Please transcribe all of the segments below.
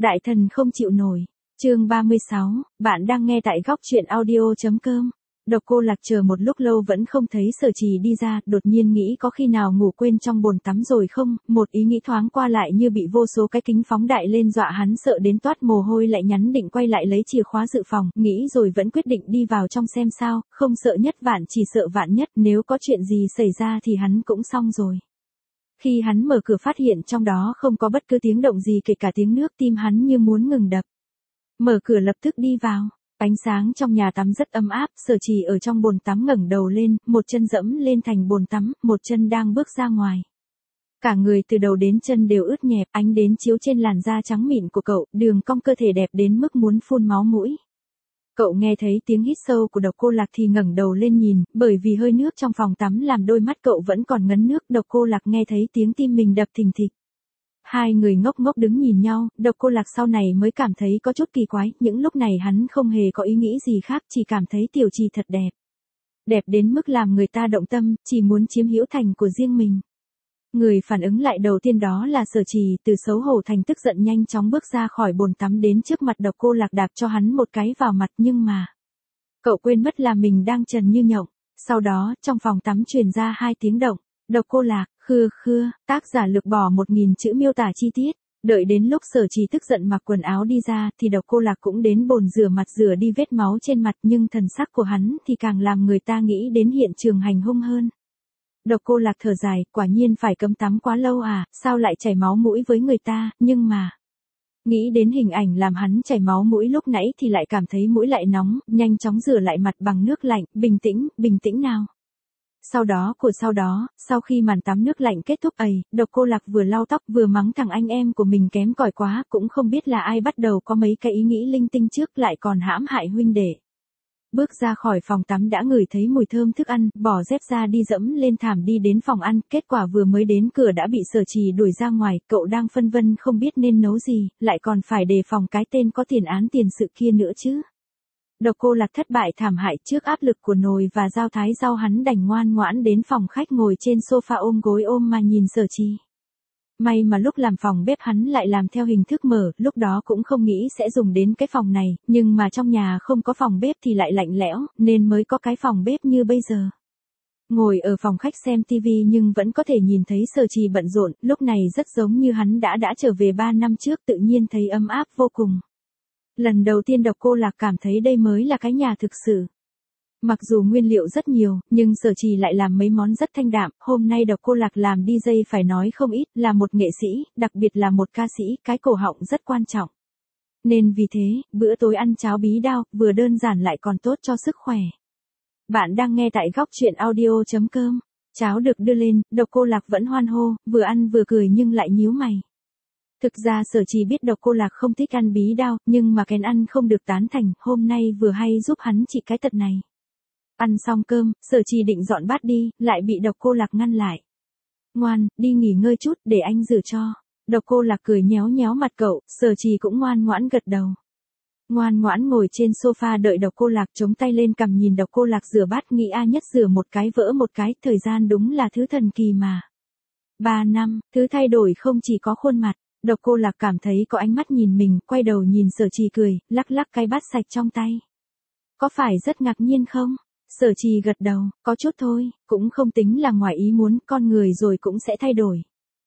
Đại thần không chịu nổi. Chương 36, bạn đang nghe tại góc truyện audio.com. Độc Cô Lạc chờ một lúc lâu vẫn không thấy Sở Trì đi ra, đột nhiên nghĩ có khi nào ngủ quên trong bồn tắm rồi không, một ý nghĩ thoáng qua lại như bị vô số cái kính phóng đại lên dọa hắn sợ đến toát mồ hôi lại nhắn định quay lại lấy chìa khóa dự phòng, nghĩ rồi vẫn quyết định đi vào trong xem sao, không sợ nhất vạn chỉ sợ vạn nhất, nếu có chuyện gì xảy ra thì hắn cũng xong rồi. Khi hắn mở cửa phát hiện trong đó không có bất cứ tiếng động gì kể cả tiếng nước, tim hắn như muốn ngừng đập. Mở cửa lập tức đi vào. Ánh sáng trong nhà tắm rất ấm áp, Sở Trì ở trong bồn tắm ngẩng đầu lên, một chân dẫm lên thành bồn tắm, một chân đang bước ra ngoài. Cả người từ đầu đến chân đều ướt nhẹp, ánh đến chiếu trên làn da trắng mịn của cậu, đường cong cơ thể đẹp đến mức muốn phun máu mũi. Cậu nghe thấy tiếng hít sâu của Độc Cô Lạc thì ngẩng đầu lên nhìn, bởi vì hơi nước trong phòng tắm làm đôi mắt cậu vẫn còn ngấn nước. Độc Cô Lạc nghe thấy tiếng tim mình đập thình thịch. Hai người ngốc ngốc đứng nhìn nhau, Độc Cô Lạc sau này mới cảm thấy có chút kỳ quái, những lúc này hắn không hề có ý nghĩ gì khác, chỉ cảm thấy Tiểu Trì thật đẹp. Đẹp đến mức làm người ta động tâm, chỉ muốn chiếm hữu thành của riêng mình. Người phản ứng lại đầu tiên đó là Sở Trì, từ xấu hổ thành tức giận nhanh chóng bước ra khỏi bồn tắm đến trước mặt Độc Cô Lạc đạp cho hắn một cái vào mặt, nhưng mà cậu quên mất là mình đang trần như nhộng. Sau đó, trong phòng tắm truyền ra hai tiếng động. Độc Cô Lạc, khưa khưa, tác giả lược bỏ 1000 chữ miêu tả chi tiết. Đợi đến lúc Sở Trì tức giận mặc quần áo đi ra thì Độc Cô Lạc cũng đến bồn rửa mặt rửa đi vết máu trên mặt, nhưng thần sắc của hắn thì càng làm người ta nghĩ đến hiện trường hành hung hơn. Độc Cô Lạc thở dài, quả nhiên phải cấm tắm quá lâu à, sao lại chảy máu mũi với người ta, nhưng mà nghĩ đến hình ảnh làm hắn chảy máu mũi lúc nãy thì lại cảm thấy mũi lại nóng, nhanh chóng rửa lại mặt bằng nước lạnh, bình tĩnh nào. Sau khi màn tắm nước lạnh kết thúc Độc Cô Lạc vừa lau tóc vừa mắng thằng anh em của mình kém cỏi quá, cũng không biết là ai bắt đầu có mấy cái ý nghĩ linh tinh trước lại còn hãm hại huynh đệ. Bước ra khỏi phòng tắm đã ngửi thấy mùi thơm thức ăn, bỏ dép ra đi dẫm lên thảm đi đến phòng ăn, kết quả vừa mới đến cửa đã bị Sở Trì đuổi ra ngoài, cậu đang phân vân không biết nên nấu gì, lại còn phải đề phòng cái tên có tiền án tiền sự kia nữa chứ. Độc Cô Lạc thất bại thảm hại trước áp lực của nồi và dao thái rau, hắn đành ngoan ngoãn đến phòng khách ngồi trên sofa ôm gối ôm mà nhìn Sở Trì. May mà lúc làm phòng bếp hắn lại làm theo hình thức mở, lúc đó cũng không nghĩ sẽ dùng đến cái phòng này, nhưng mà trong nhà không có phòng bếp thì lại lạnh lẽo, nên mới có cái phòng bếp như bây giờ. Ngồi ở phòng khách xem tivi nhưng vẫn có thể nhìn thấy Sở Trì bận rộn, lúc này rất giống như hắn đã trở về 3 năm trước, tự nhiên thấy ấm áp vô cùng. Lần đầu tiên Độc Cô Lạc cảm thấy đây mới là cái nhà thực sự. Mặc dù nguyên liệu rất nhiều, nhưng Sở Trì lại làm mấy món rất thanh đạm, hôm nay Độc Cô Lạc làm DJ phải nói không ít, là một nghệ sĩ, đặc biệt là một ca sĩ, cái cổ họng rất quan trọng. Nên vì thế, bữa tối ăn cháo bí đao, vừa đơn giản lại còn tốt cho sức khỏe. Bạn đang nghe tại góc truyện audio.com. Cháo được đưa lên, Độc Cô Lạc vẫn hoan hô, vừa ăn vừa cười nhưng lại nhíu mày. Thực ra Sở Trì biết Độc Cô Lạc không thích ăn bí đao, nhưng mà kén ăn không được tán thành, hôm nay vừa hay giúp hắn trị cái tật này. Ăn xong cơm, Sở Trì định dọn bát đi, lại bị Độc Cô Lạc ngăn lại. Ngoan, đi nghỉ ngơi chút, để anh rửa cho. Độc Cô Lạc cười nhéo nhéo mặt cậu, Sở Trì cũng ngoan ngoãn gật đầu. Ngoan ngoãn ngồi trên sofa đợi Độc Cô Lạc chống tay lên cằm nhìn Độc Cô Lạc rửa bát, nghĩ nhất rửa một cái vỡ một cái, thời gian đúng là thứ thần kỳ mà. 3 năm, thứ thay đổi không chỉ có khuôn mặt. Độc Cô Lạc cảm thấy có ánh mắt nhìn mình, quay đầu nhìn Sở Trì cười, lắc lắc cái bát sạch trong tay. Có phải rất ngạc nhiên không? Sở Trì gật đầu, có chút thôi, cũng không tính là ngoài ý muốn, con người rồi cũng sẽ thay đổi.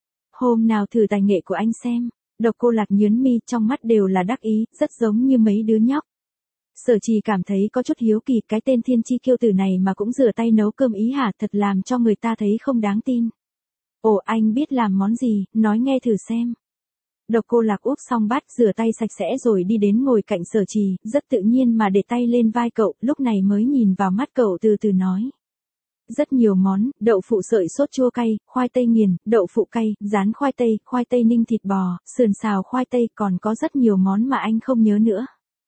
Hôm nào thử tài nghệ của anh xem. Độc Cô Lạc nhướng mi, trong mắt đều là đắc ý, rất giống như mấy đứa nhóc. Sở Trì cảm thấy có chút hiếu kỳ, cái tên thiên chi kiêu tử này mà cũng rửa tay nấu cơm ý hả, thật làm cho người ta thấy không đáng tin. Ồ, anh biết làm món gì, nói nghe thử xem. Độc Cô Lạc úp xong bát rửa tay sạch sẽ rồi đi đến ngồi cạnh Sở Trì, rất tự nhiên mà để tay lên vai cậu, lúc này mới nhìn vào mắt cậu từ từ nói. Rất nhiều món, đậu phụ sợi sốt chua cay, khoai tây nghiền, đậu phụ cay, rán khoai tây ninh thịt bò, sườn xào khoai tây, còn có rất nhiều món mà anh không nhớ nữa.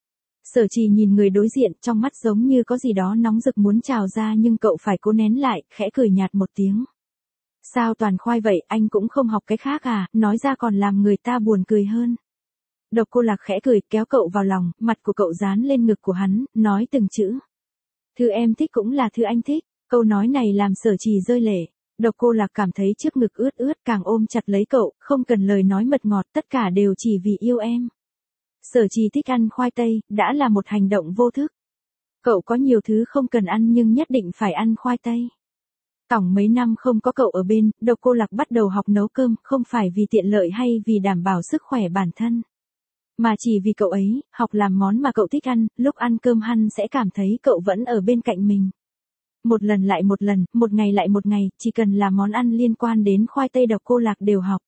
Sở Trì nhìn người đối diện, trong mắt giống như có gì đó nóng rực muốn trào ra nhưng cậu phải cố nén lại, khẽ cười nhạt một tiếng. Sao toàn khoai vậy, anh cũng không học cái khác à, nói ra còn làm người ta buồn cười hơn. Độc Cô Lạc khẽ cười, kéo cậu vào lòng, mặt của cậu dán lên ngực của hắn, nói từng chữ. Thứ em thích cũng là thứ anh thích. Câu nói này làm Sở Trì rơi lệ. Độc Cô Lạc cảm thấy trước ngực ướt ướt, càng ôm chặt lấy cậu, không cần lời nói mật ngọt, tất cả đều chỉ vì yêu em. Sở Trì thích ăn khoai tây, đã là một hành động vô thức. Cậu có nhiều thứ không cần ăn nhưng nhất định phải ăn khoai tây. Tổng mấy năm không có cậu ở bên, Độc Cô Lạc bắt đầu học nấu cơm, không phải vì tiện lợi hay vì đảm bảo sức khỏe bản thân. Mà chỉ vì cậu ấy, học làm món mà cậu thích ăn, lúc ăn cơm hắn sẽ cảm thấy cậu vẫn ở bên cạnh mình. Một lần lại một lần, một ngày lại một ngày, chỉ cần là món ăn liên quan đến khoai tây Độc Cô Lạc đều học.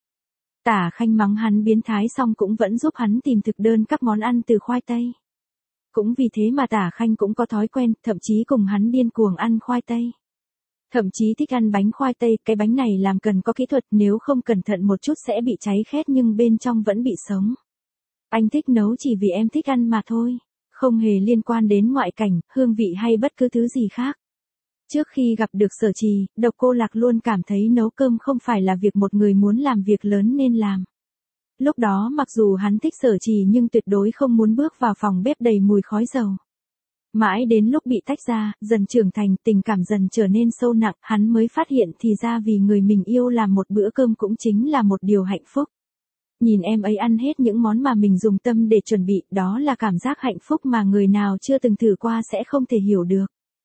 Tả Khanh mắng hắn biến thái xong cũng vẫn giúp hắn tìm thực đơn các món ăn từ khoai tây. Cũng vì thế mà Tả Khanh cũng có thói quen, thậm chí cùng hắn điên cuồng ăn khoai tây. Thậm chí thích ăn bánh khoai tây, cái bánh này làm cần có kỹ thuật, nếu không cẩn thận một chút sẽ bị cháy khét nhưng bên trong vẫn bị sống. Anh thích nấu chỉ vì em thích ăn mà thôi, không hề liên quan đến ngoại cảnh, hương vị hay bất cứ thứ gì khác. Trước khi gặp được Sở Trì, Độc Cô Lạc luôn cảm thấy nấu cơm không phải là việc một người muốn làm việc lớn nên làm. Lúc đó mặc dù hắn thích Sở Trì nhưng tuyệt đối không muốn bước vào phòng bếp đầy mùi khói dầu. Mãi đến lúc bị tách ra, dần trưởng thành, tình cảm dần trở nên sâu nặng, hắn mới phát hiện thì ra vì người mình yêu làm một bữa cơm cũng chính là một điều hạnh phúc. Nhìn em ấy ăn hết những món mà mình dùng tâm để chuẩn bị, đó là cảm giác hạnh phúc mà người nào chưa từng thử qua sẽ không thể hiểu được.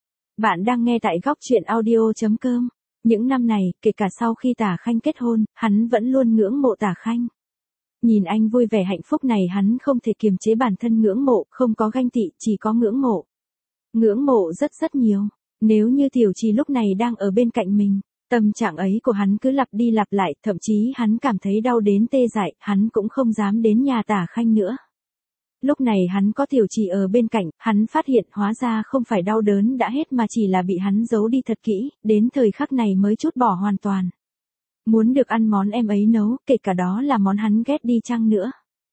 Bạn đang nghe tại góc truyện audio.com. Những năm này, kể cả sau khi Tả Khanh kết hôn, hắn vẫn luôn ngưỡng mộ Tả Khanh. Nhìn anh vui vẻ hạnh phúc này hắn không thể kiềm chế bản thân ngưỡng mộ, không có ganh tị, chỉ có ngưỡng mộ. Ngưỡng mộ rất rất nhiều. Nếu như Tiểu Trì lúc này đang ở bên cạnh mình, tâm trạng ấy của hắn cứ lặp đi lặp lại, thậm chí hắn cảm thấy đau đến tê dại, hắn cũng không dám đến nhà Tả Khanh nữa. Lúc này hắn có Tiểu Trì ở bên cạnh, hắn phát hiện hóa ra không phải đau đớn đã hết mà chỉ là bị hắn giấu đi thật kỹ, đến thời khắc này mới trút bỏ hoàn toàn. Muốn được ăn món em ấy nấu, kể cả đó là món hắn ghét đi chăng nữa.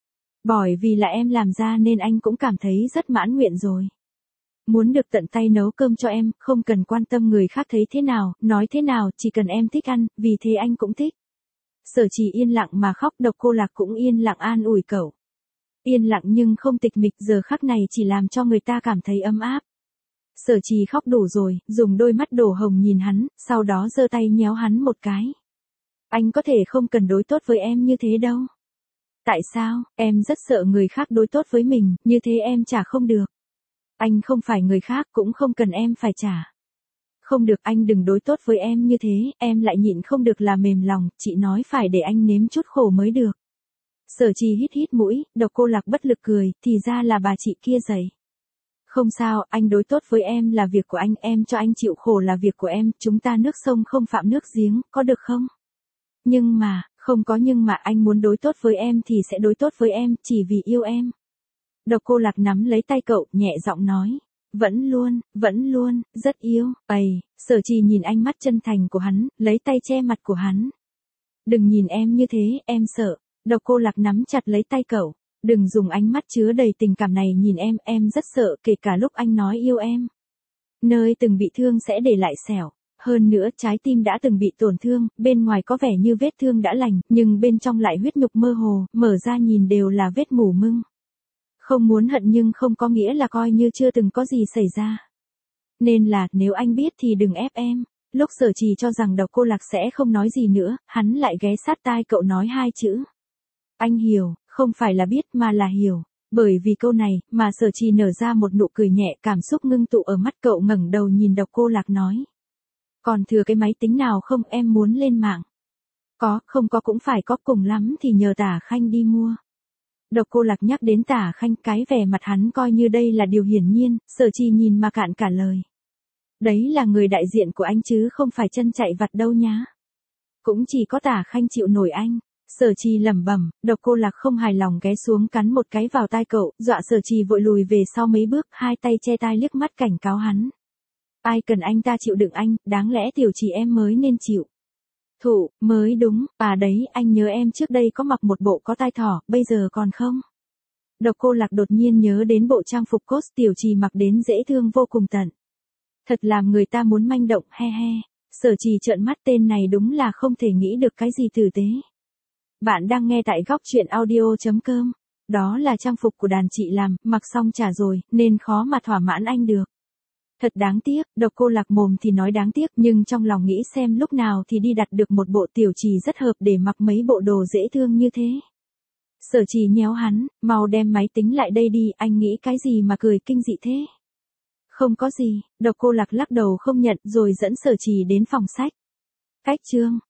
Bởi vì là em làm ra nên anh cũng cảm thấy rất mãn nguyện rồi. Muốn được tận tay nấu cơm cho em, không cần quan tâm người khác thấy thế nào, nói thế nào, chỉ cần em thích ăn, vì thế anh cũng thích. Sở Trì yên lặng mà khóc, Độc Cô Lạc cũng yên lặng an ủi cậu. Yên lặng nhưng không tịch mịch, giờ khắc này chỉ làm cho người ta cảm thấy ấm áp. Sở Trì khóc đủ rồi, dùng đôi mắt đổ hồng nhìn hắn, sau đó giơ tay nhéo hắn một cái. Anh có thể không cần đối tốt với em như thế đâu. Tại sao, em rất sợ người khác đối tốt với mình, như thế em trả không được. Anh không phải người khác, cũng không cần em phải trả. Không được, anh đừng đối tốt với em như thế, em lại nhịn không được là mềm lòng, chị nói phải để anh nếm chút khổ mới được. Sở Trì hít hít mũi, Độc Cô Lạc bất lực cười, thì ra là bà chị kia dạy. Không sao, anh đối tốt với em là việc của anh, em cho anh chịu khổ là việc của em, chúng ta nước sông không phạm nước giếng, có được không? Nhưng mà, không có nhưng mà, anh muốn đối tốt với em thì sẽ đối tốt với em, chỉ vì yêu em. Độc Cô Lạc nắm lấy tay cậu, nhẹ giọng nói. Vẫn luôn, rất yêu, Sở Trì nhìn ánh mắt chân thành của hắn, lấy tay che mặt của hắn. Đừng nhìn em như thế, em sợ. Độc Cô Lạc nắm chặt lấy tay cậu. Đừng dùng ánh mắt chứa đầy tình cảm này nhìn em rất sợ, kể cả lúc anh nói yêu em. Nơi từng bị thương sẽ để lại sẹo. Hơn nữa trái tim đã từng bị tổn thương, bên ngoài có vẻ như vết thương đã lành, nhưng bên trong lại huyết nhục mơ hồ, mở ra nhìn đều là vết mủ mưng. Không muốn hận nhưng không có nghĩa là coi như chưa từng có gì xảy ra. Nên là, nếu anh biết thì đừng ép em. Lúc Sở Trì cho rằng Độc Cô Lạc sẽ không nói gì nữa, hắn lại ghé sát tai cậu nói hai chữ. Anh hiểu, không phải là biết mà là hiểu. Bởi vì câu này, mà Sở Trì nở ra một nụ cười nhẹ, cảm xúc ngưng tụ ở mắt cậu, ngẩng đầu nhìn Độc Cô Lạc nói. Còn thừa cái máy tính nào không, em muốn lên mạng? Có, không có cũng phải có, cùng lắm thì nhờ Tả Khanh đi mua. Độc Cô Lạc nhắc đến Tả Khanh, cái vẻ mặt hắn coi như đây là điều hiển nhiên, Sở Trì nhìn mà cạn cả lời. Đấy là người đại diện của anh chứ không phải chân chạy vặt đâu nhá. Cũng chỉ có Tả Khanh chịu nổi anh. Sở Trì lẩm bẩm, Độc Cô Lạc không hài lòng ghé xuống cắn một cái vào tai cậu, dọa Sở Trì vội lùi về sau mấy bước, hai tay che tai liếc mắt cảnh cáo hắn. Ai cần anh ta chịu đựng anh, đáng lẽ Tiểu Trì em mới nên chịu. Thụ, mới đúng, đấy, anh nhớ em trước đây có mặc một bộ có tai thỏ, bây giờ còn không? Độc Cô Lạc đột nhiên nhớ đến bộ trang phục cos Tiểu Trì mặc đến dễ thương vô cùng tận. Thật làm người ta muốn manh động, he he. Sở Trì trợn mắt, tên này đúng là không thể nghĩ được cái gì tử tế. Bạn đang nghe tại góc truyện audio.com. Đó là trang phục của đàn chị làm, mặc xong trả rồi, nên khó mà thỏa mãn anh được. Thật đáng tiếc, Độc Cô Lạc mồm thì nói đáng tiếc nhưng trong lòng nghĩ xem lúc nào thì đi đặt được một bộ Tiểu Trì rất hợp để mặc mấy bộ đồ dễ thương như thế. Sở Trì nhéo hắn, mau đem máy tính lại đây đi, anh nghĩ cái gì mà cười kinh dị thế? Không có gì, Độc Cô Lạc lắc đầu không nhận rồi dẫn Sở Trì đến phòng sách. Cách chương